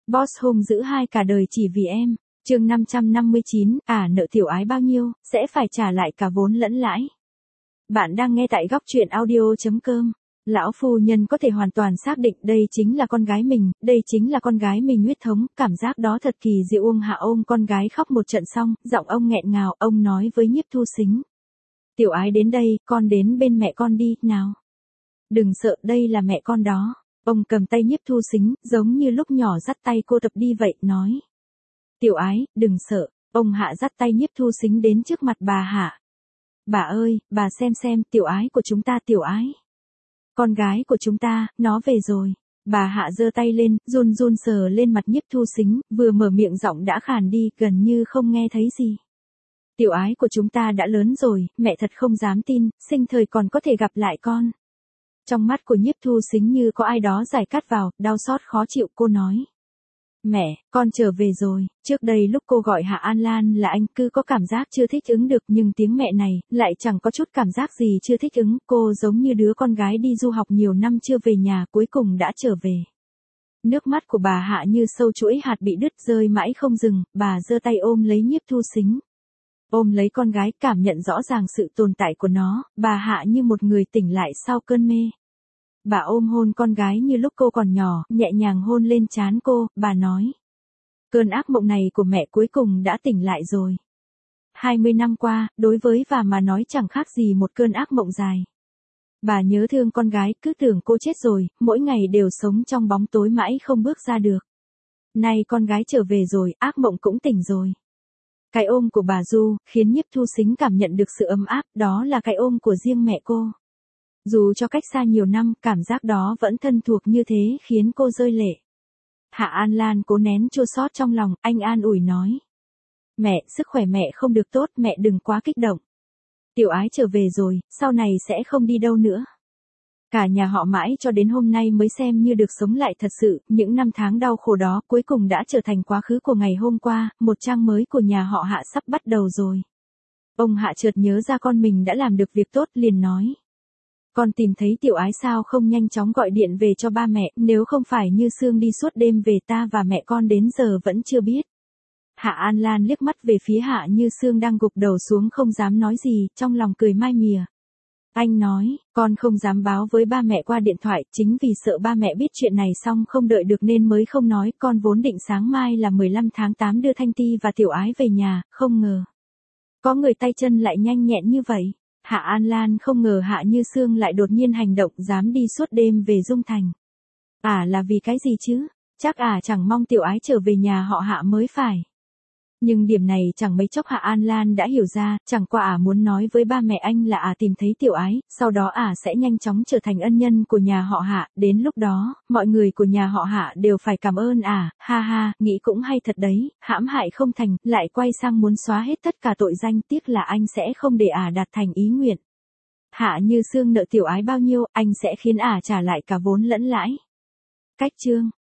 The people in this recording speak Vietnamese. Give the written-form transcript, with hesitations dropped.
Boss hung dữ hai cả đời chỉ vì em. Chương 559, nợ tiểu ái bao nhiêu, sẽ phải trả lại cả vốn lẫn lãi. Bạn đang nghe tại góc truyện audio.com. Lão phu nhân có thể hoàn toàn xác định đây chính là con gái mình, đây chính là con gái mình huyết thống, cảm giác đó thật kỳ diệu. Uông Hạ ôm con gái khóc một trận xong, giọng ông nghẹn ngào, ông nói với Nhiếp Thu Sính. Tiểu ái đến đây, con đến bên mẹ con đi, nào. Đừng sợ, đây là mẹ con đó. Ông cầm tay Nhiếp Thu Sính, giống như lúc nhỏ dắt tay cô tập đi vậy, nói. Tiểu ái, đừng sợ. Ông Hạ dắt tay Nhiếp Thu Sính đến trước mặt bà Hạ. Bà ơi, bà xem, tiểu ái của chúng ta, tiểu ái. Con gái của chúng ta, nó về rồi. Bà Hạ giơ tay lên, run run sờ lên mặt Nhiếp Thu Sính, vừa mở miệng giọng đã khàn đi, gần như không nghe thấy gì. Tiểu ái của chúng ta đã lớn rồi, mẹ thật không dám tin, sinh thời còn có thể gặp lại con. Trong mắt của Nhiếp Thu Sính như có ai đó giải cắt vào, đau xót khó chịu, cô nói. Mẹ, con trở về rồi. Trước đây lúc cô gọi Hạ An Lan là anh, cứ có cảm giác chưa thích ứng được, nhưng tiếng mẹ này, lại chẳng có chút cảm giác gì chưa thích ứng. Cô giống như đứa con gái đi du học nhiều năm chưa về nhà, cuối cùng đã trở về. Nước mắt của bà Hạ như sâu chuỗi hạt bị đứt rơi mãi không dừng, bà giơ tay ôm lấy Nhiếp Thu Sính. Ôm lấy con gái, cảm nhận rõ ràng sự tồn tại của nó, bà Hạ như một người tỉnh lại sau cơn mê. Bà ôm hôn con gái như lúc cô còn nhỏ, nhẹ nhàng hôn lên trán cô, bà nói. Cơn ác mộng này của mẹ cuối cùng đã tỉnh lại rồi. 20 năm qua, đối với bà mà nói chẳng khác gì một cơn ác mộng dài. Bà nhớ thương con gái, cứ tưởng cô chết rồi, mỗi ngày đều sống trong bóng tối mãi không bước ra được. Nay con gái trở về rồi, ác mộng cũng tỉnh rồi. Cái ôm của bà Du, khiến Nhiếp Thu Sính cảm nhận được sự ấm áp, đó là cái ôm của riêng mẹ cô. Dù cho cách xa nhiều năm, cảm giác đó vẫn thân thuộc như thế khiến cô rơi lệ. Hạ An Lan cố nén chua xót trong lòng, anh an ủi nói. Mẹ, sức khỏe mẹ không được tốt, mẹ đừng quá kích động. Tiểu ái trở về rồi, sau này sẽ không đi đâu nữa. Cả nhà họ mãi cho đến hôm nay mới xem như được sống lại thật sự, những năm tháng đau khổ đó cuối cùng đã trở thành quá khứ của ngày hôm qua, một trang mới của nhà họ Hạ sắp bắt đầu rồi. Ông Hạ chợt nhớ ra con mình đã làm được việc tốt, liền nói. Con tìm thấy tiểu ái sao không nhanh chóng gọi điện về cho ba mẹ, nếu không phải Như Sương đi suốt đêm về ta và mẹ con đến giờ vẫn chưa biết. Hạ An Lan liếc mắt về phía Hạ Như Sương đang gục đầu xuống không dám nói gì, trong lòng cười mai mỉa. Anh nói, con không dám báo với ba mẹ qua điện thoại, chính vì sợ ba mẹ biết chuyện này xong không đợi được nên mới không nói, con vốn định sáng mai là 15 tháng 8 đưa Thanh Ti và tiểu ái về nhà, không ngờ. Có người tay chân lại nhanh nhẹn như vậy. Hạ An Lan không ngờ Hạ Như Sương lại đột nhiên hành động dám đi suốt đêm về Dung Thành. Là vì cái gì chứ? Chắc chẳng mong tiểu ái trở về nhà họ Hạ mới phải. Nhưng điểm này chẳng mấy chốc Hạ An Lan đã hiểu ra, chẳng qua muốn nói với ba mẹ anh là tìm thấy tiểu ái, sau đó sẽ nhanh chóng trở thành ân nhân của nhà họ Hạ, đến lúc đó, mọi người của nhà họ Hạ đều phải cảm ơn ha ha, nghĩ cũng hay thật đấy, hãm hại không thành, lại quay sang muốn xóa hết tất cả tội danh, tiếc là anh sẽ không để đạt thành ý nguyện. Hạ Như Sương nợ tiểu ái bao nhiêu, anh sẽ khiến trả lại cả vốn lẫn lãi. Cách chương